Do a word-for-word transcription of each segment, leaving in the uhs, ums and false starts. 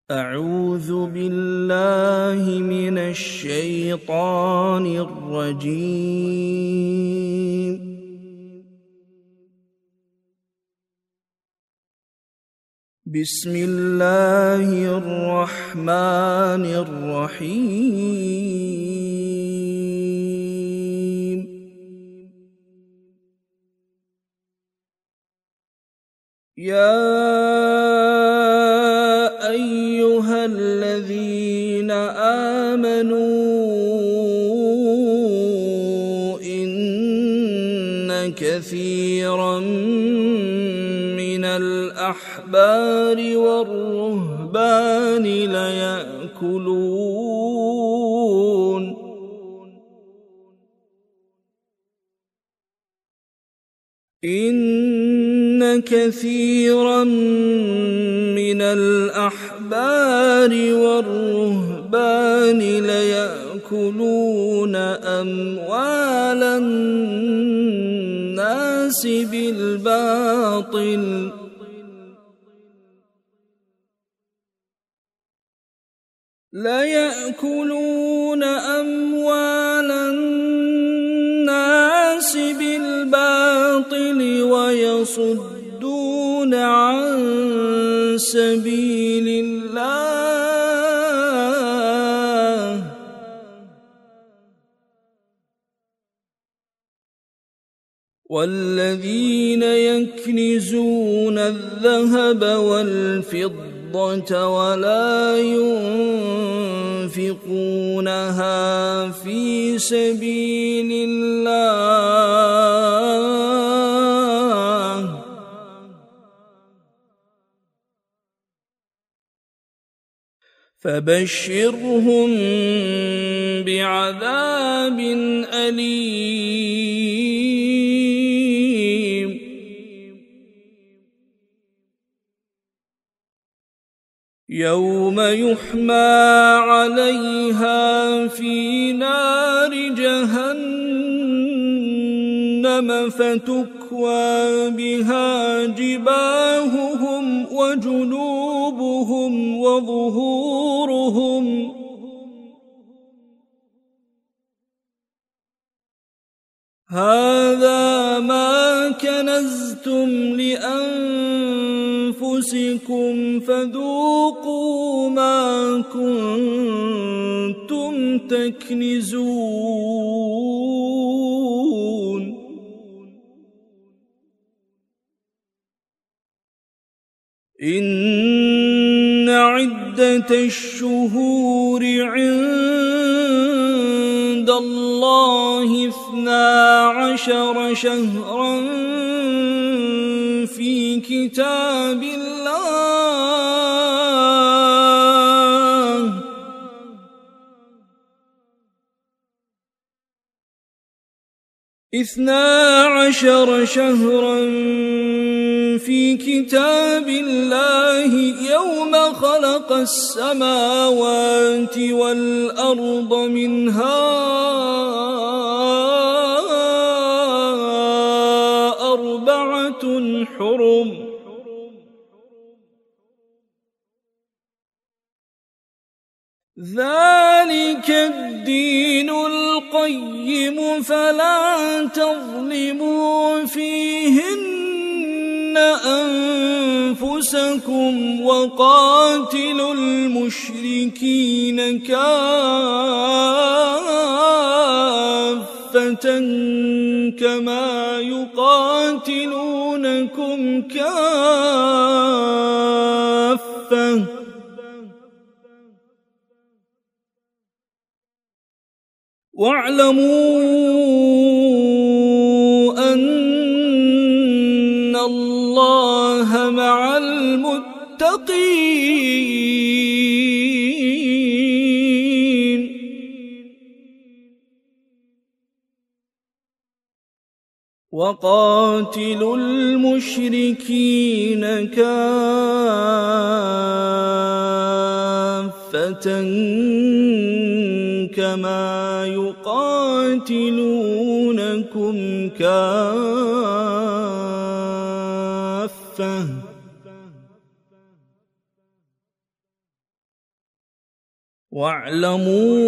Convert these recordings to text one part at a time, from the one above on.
أعوذ بالله من الشيطان الرجيم. بسم الله الرحمن الرحيم. يا أيها الذين آمنوا إن كثيرا من الأحبار والرهبان ليأكلون إن كثيرا من الأحبار والرهبان ليأكلون أموال الناس بالباطل ليأكلون أموال الناس بالباطل ويصدون عن سبيل الله والذين يكنزون الذهب والفضة ولا ينفقونها في سبيل الله فبشرهم بعذاب أليم. يوم يحمى عليها في نار جهنم فتكوى بها جباههم وجنوبهم وظهورهم هذا ما كنزتم لأنفسكم فذوقوا ما كنتم تكنزون. إن عدة الشهور عند الله اثنا عشر شهرا في كتاب الله اثنا عشر شهرا في كتاب الله يوم خلق السماوات والأرض منها أربعة حرم ذلك الدين القيم فلا تظلموا فيهن أنفسكم وقاتلوا المشركين كافة كما يقاتلونكم كافة واعلموا أن الله مع المتقين. وقاتلوا المشركين كافة كما يقاتلونكم كافة واعلموا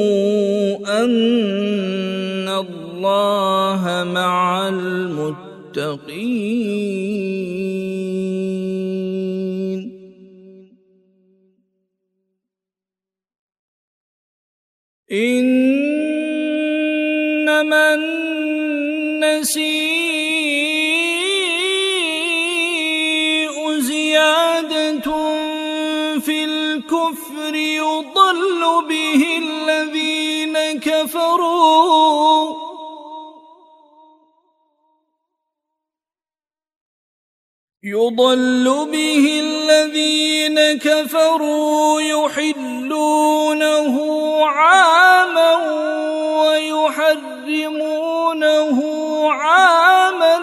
أن الله مع المتقين. إنما النسيء زيادة في الكفر يضل به الذين كفروا يضل به الذين كفروا يحلونه عاما ويحرمونه عاما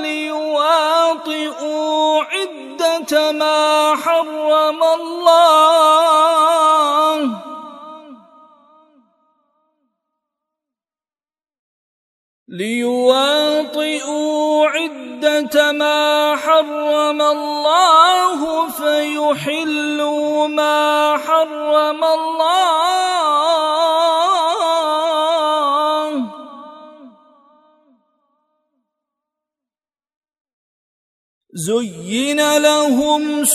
ليواطئوا عدة ما حرم الله ليواطئوا عدة ما حرم الله فيحلوا ما حرم الله. زين لهم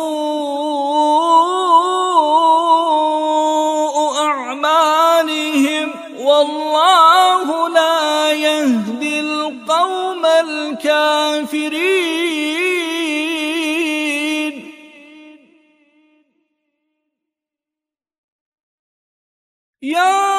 سوء أعمالهم والله لا يهدي القوم الكافرين. يا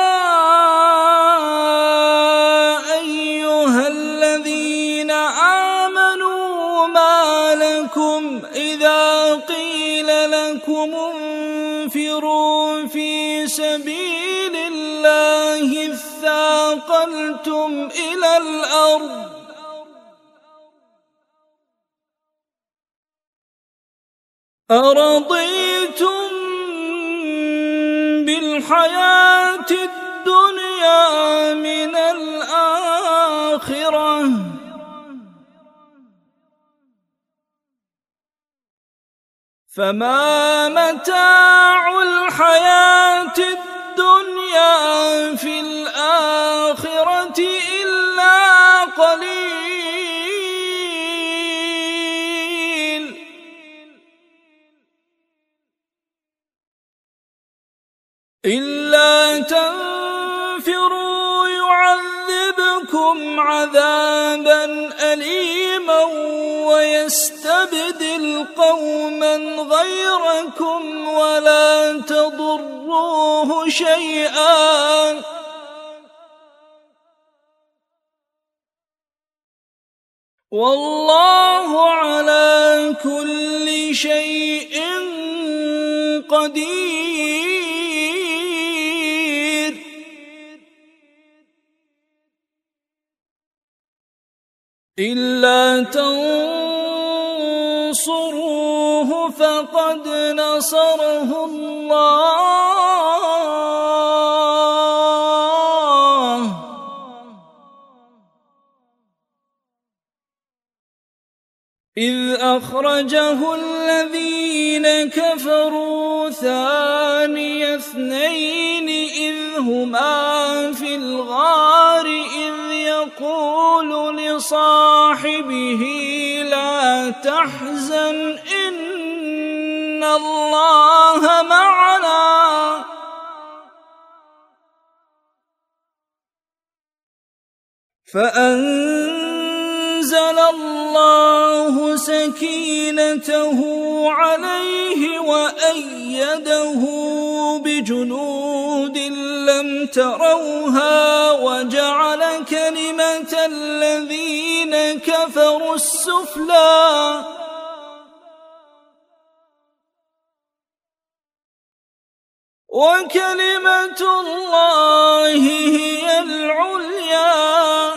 أيها الذين آمنوا ما لكم إذا قيل لكم انفروا في سبيل الله اثاقلتم إلى الأرض أرضيتم بالحياة الدنيا من الآخرة فما متاع الحياة الدنيا في الآخرة إلا قليل. إلا تنفروا يعذبكم عذابا أليما ويستبدل قوما غيركم ولا تضروه شيئا والله على كل شيء قدير. إلا تنصروه فقد نصره الله إذ أخرجه الذين كفروا ثاني اثنين إذ هما في الغار إذ يقول لصاحبه لا تحزن إن الله معنا فأنزل الله سكينته عليه وأيده بجنود لم تروها وجعل كلمة الذين كفروا السفلى وكلمة الله هي العليا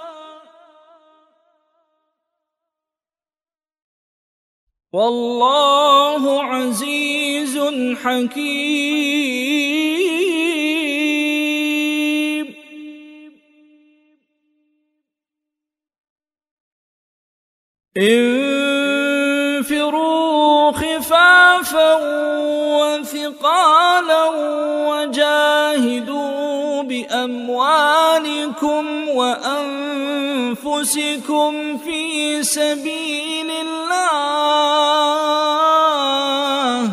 والله عزيز حكيم. انفروا خفافا ثقالا وجاهدوا بأموالكم وأنفسكم في سبيل الله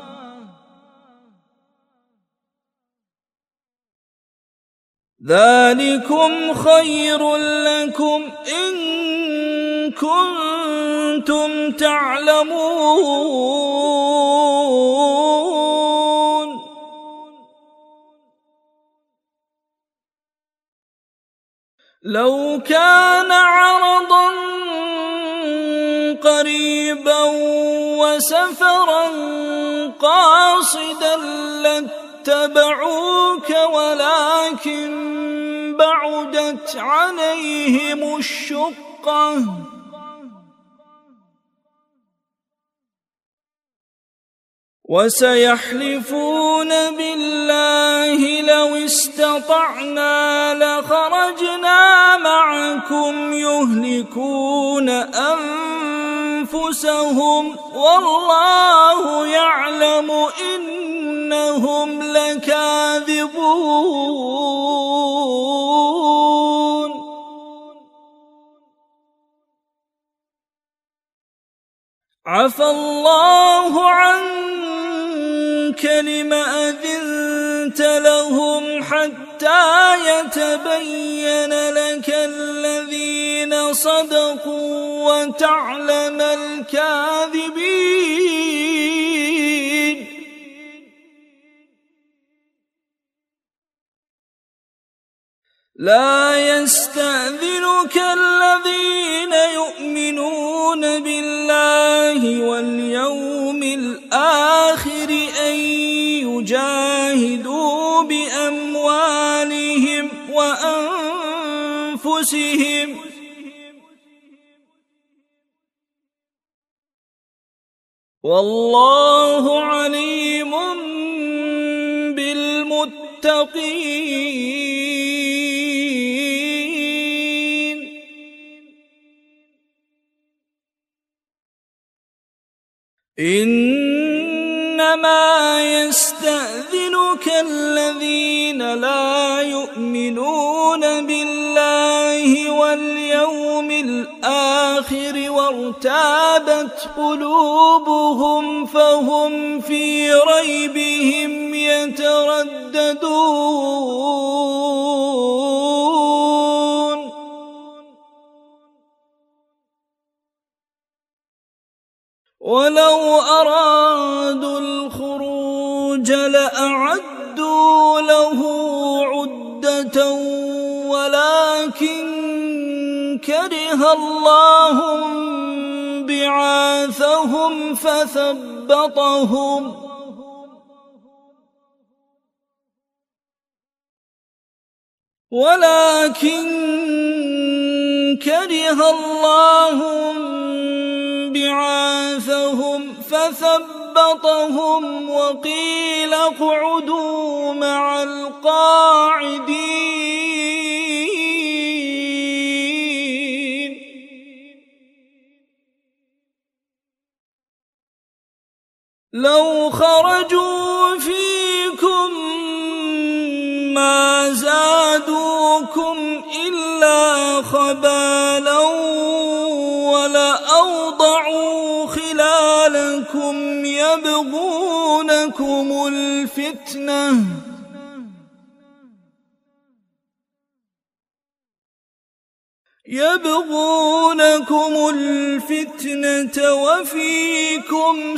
ذلكم خير لكم إن كنتم تعلمون لو كان عرضا قريبا وسفرا قاصدا لاتبعوك ولكن بعدت عليهم الشقة وسيحلفون بالله لو استطعنا لخرجنا معكم يهلكون أنفسهم والله يعلم إنهم لكاذبون عفى الله عنك لم أذنت لهم حتى يتبين لك الذين صدقوا وتعلم الكاذبين لا يستأذنك الذين يؤمنون بالله واليوم الآخر أن يجاهدوا بأموالهم وأنفسهم والله عليم بالمتقين إنما يستأذنك الذين لا يؤمنون بالله واليوم الآخر وارتابت قلوبهم فهم في ريبهم يترددون ولو أرادوا الخروج لأعدوا له عدة ولكن كره الله بعاثهم فثبطهم ولكن كره الله بعاثهم فثبطهم وقيل اقعدوا مع القاعدين لو خرجوا فيكم ما زادوكم إلا خبالا ولأوضعوا خلالكم يبغونكم الفتنة يبغونكم الفتنة وفيكم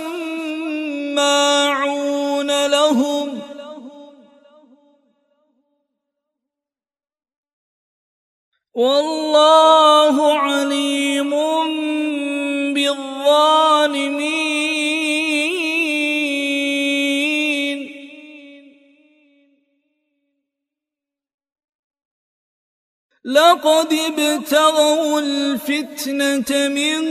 سماعون لهم والله عليم بالظالمين لقد ابتغوا الفتنة من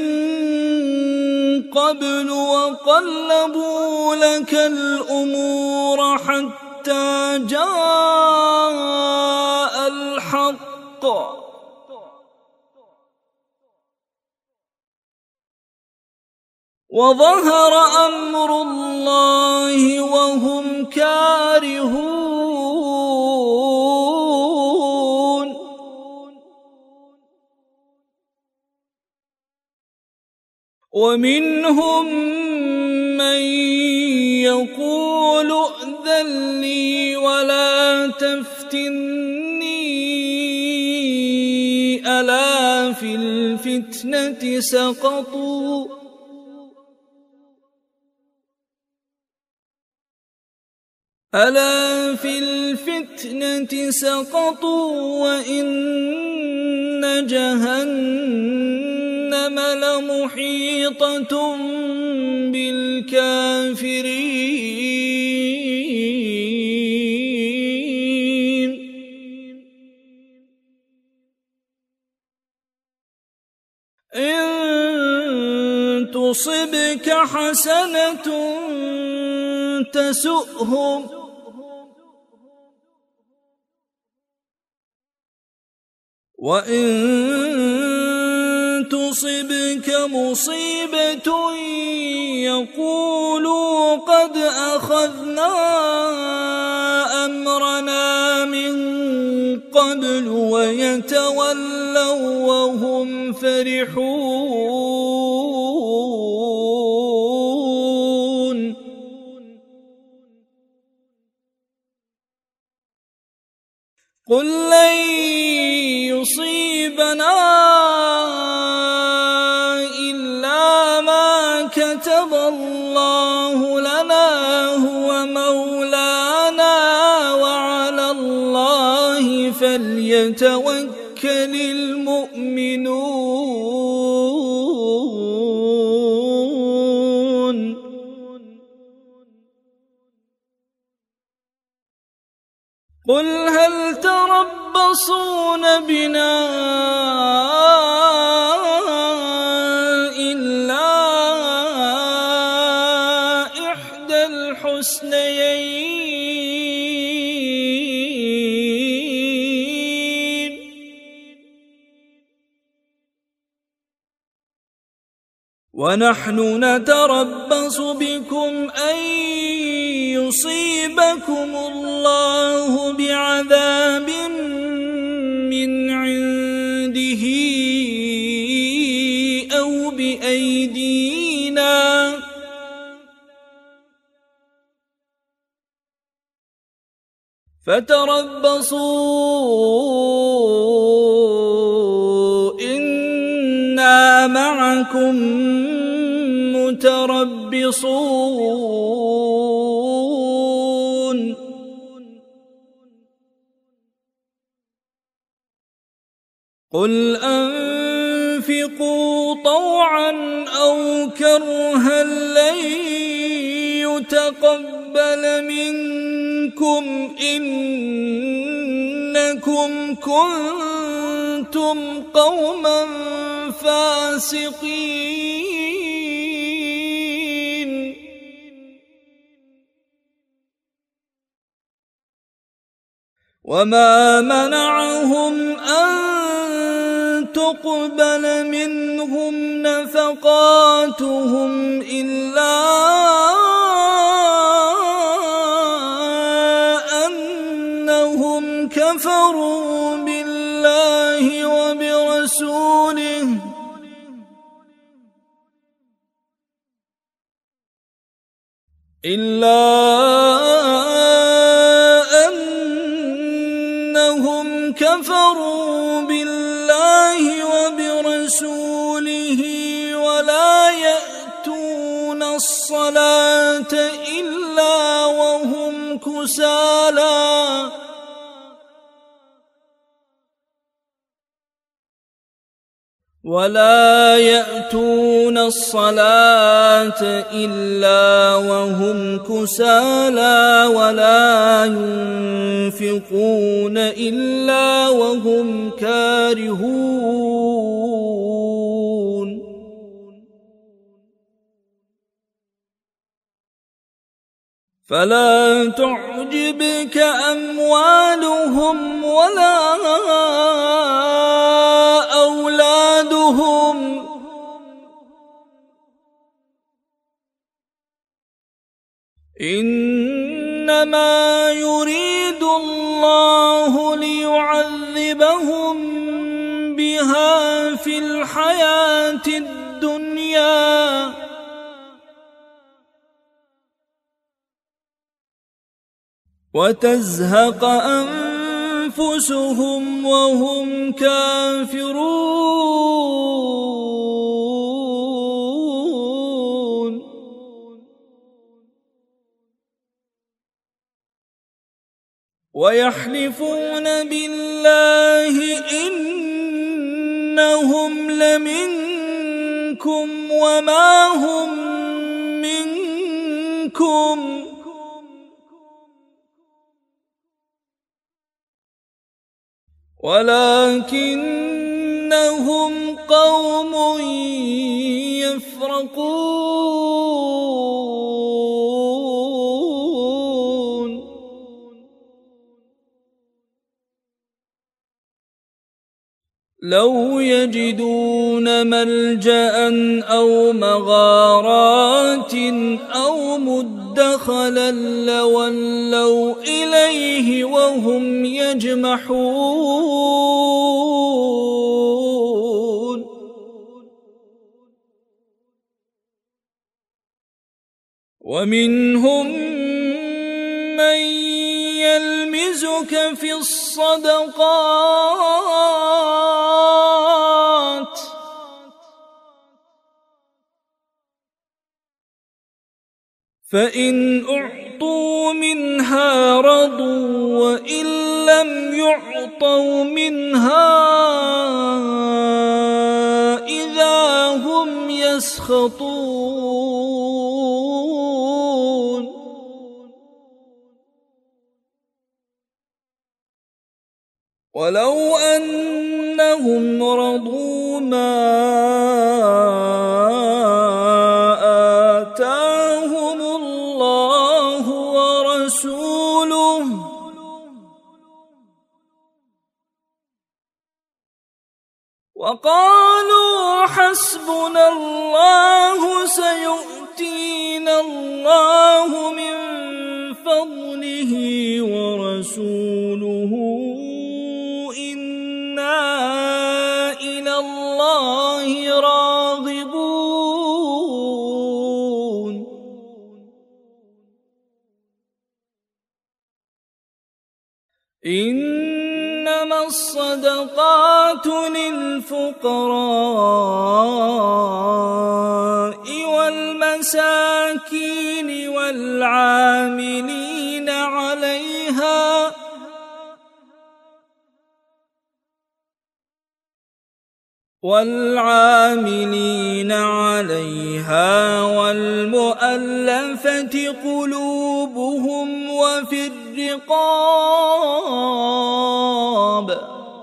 قبل وقلبوا لك الأمور حتى جاء الحق وظهر أمر الله ومنهم من يقول ائذن لي ولا تفتني ألا في الفتنة سقطوا ألا في الفتنة سقطوا وإن جهنم لمحيطة بالكافرين إن تصبك حسنة تسؤهم وإن تصبك مصيبة يقولوا قد أخذنا أمرنا من قبل ويتولوا وهم فرحون قل لن يصيبنا إلا ما كتب الله لنا هو مولانا وعلى الله فليتوكل المؤمنون قل هل تربصون بنا إلا إحدى الحسنيين ونحن نتربص بكم أن يصيبكم الله بعذاب من عنده أو بأيدينا فتربصوا إنا معكم متربصون قل أنفقوا طوعا أو كرها لن يتقبل منكم إنكم كنتم قوما فاسقين وما منعهم أن تقبل منهم نفقاتهم إلا أنهم كفروا بالله وبرسوله إلا أنهم كفروا بالله وبرسوله ولا يأتون الصلاة إلا وهم كسالى ولا يأتون الصلاة إلا وهم كسالى ولا ينفقون إلا وهم كارهون فلا تعجبك أموالهم ولا أولادهم إنما يريد الله ليعذبهم بها في الحياة الدنيا وتزهق أنفسهم وهم كافرون ويحلفون بالله إنهم لمنكم وما هم منكم ولكنهم قوم يفرقون لو يجدون ملجأ أو مغارات أو مدخلا لولوا إليه وهم يجمحون ومنهم من يلمزك في الصدقات فإن أعطوا منها رضوا وإن لم يعطوا منها إذا هم يسخطون ولو أنهم رضوا ما آتاهم الله ورسوله وقالوا حسبنا الله سيؤتينا الله من فضله ورسوله إلى الله راغبون إنما الصدقات للفقراء والمساكين والعاملين عليها والعاملين عليها والمؤلفة قلوبهم وفي الرقاب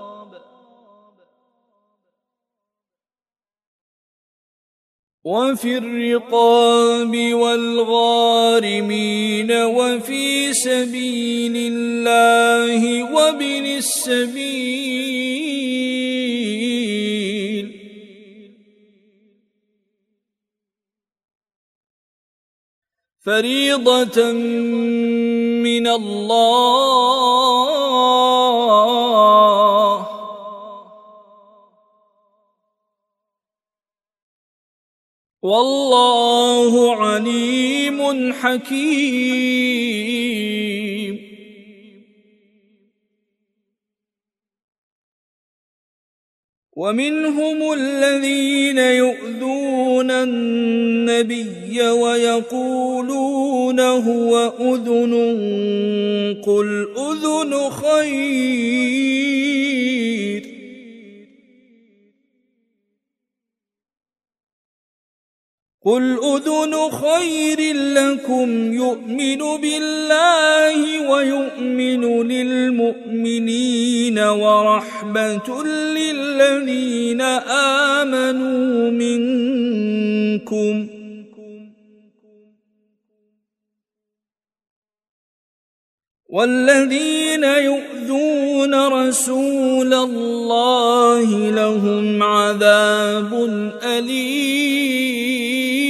وفي الرقاب والغارمين وفي سبيل الله وابن السبيل فريضة من الله والله عليم حكيم ومنهم الذين يؤذون النبي ويقولون هو أذن قل أذن خير قل أذن خير لكم يؤمن بالله ويؤمن للمؤمنين ورحمة للذين آمنوا منكم والذين يؤذون رسول الله لهم عذاب أليم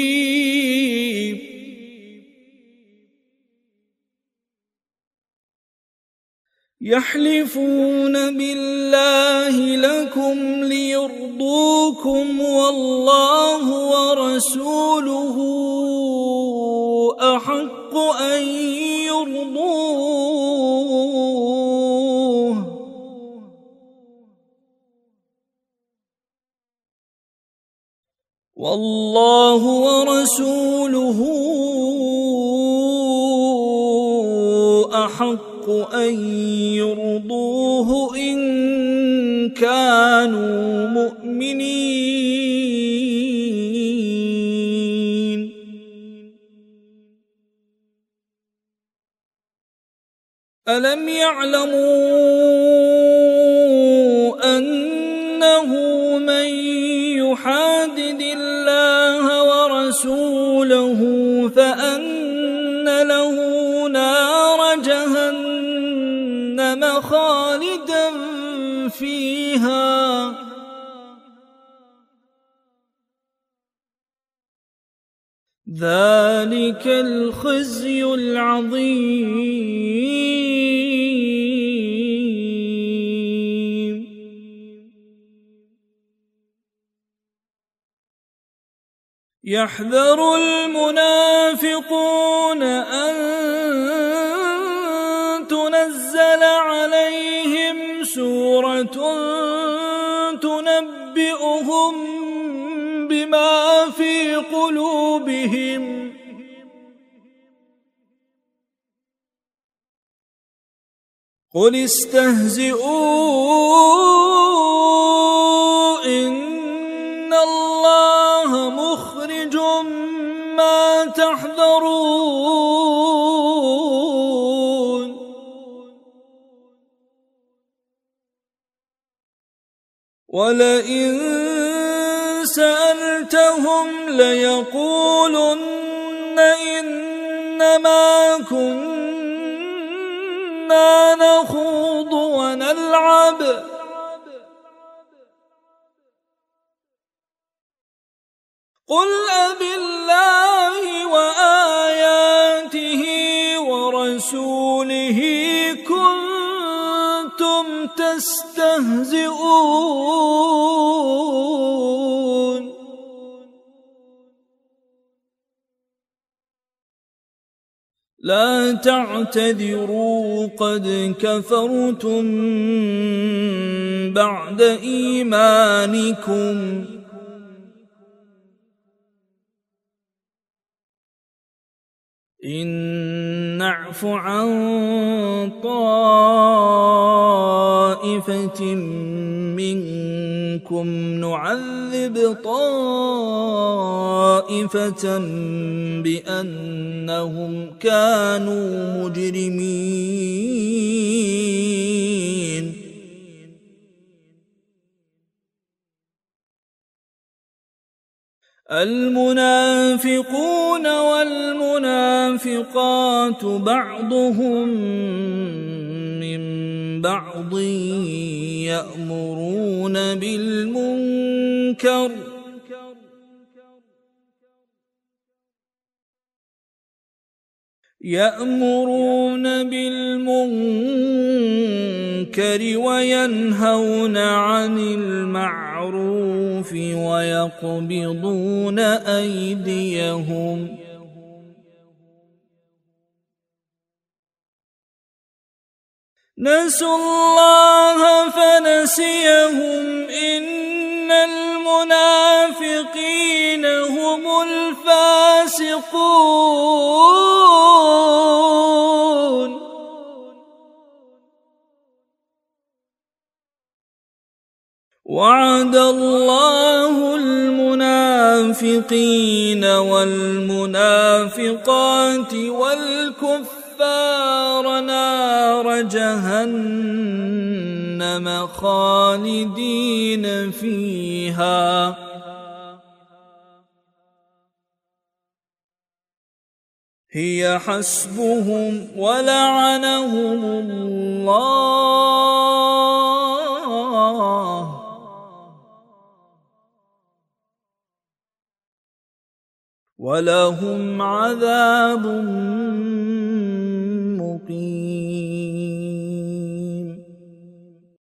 يحلفون بالله لكم ليرضوكم والله ورسوله أحق أحق أن يرضوه والله ورسوله أحق أن يرضوه إن كانوا مؤمنين. ألم يعلموا أنه من يحادد الله ورسوله فأن له نار جهنم خالدا فيها ذلك الخزي العظيم. يحذر المنافقون أن تنزل عليهم سورة تنبئهم بما في قلوبهم قل استهزئوا إن الله مخرج ما تحذرون. ولئن سألتهم ليقولن إنما كنا نخوض ونلعب قل أبالله وآياته ورسوله كنتم تستهزئون. لا تعتذروا قد كفرتم بعد إيمانكم إن نعف عن طائفة منكم نعذب طائفة بأنهم كانوا مجرمين. المنافقون والمنافقات بعضهم من بعض يأمرون بالمنكر يأمرون بالمنكر وينهون عن المعروف ويقبضون أيديهم نسوا الله فنسيهم إن المنافقين هم الفاسقون. وعد الله المنافقين والمنافقات والكفار نار جهنم خالدين فيها هي حسبهم ولعنهم الله ولهم عذاب مقيم.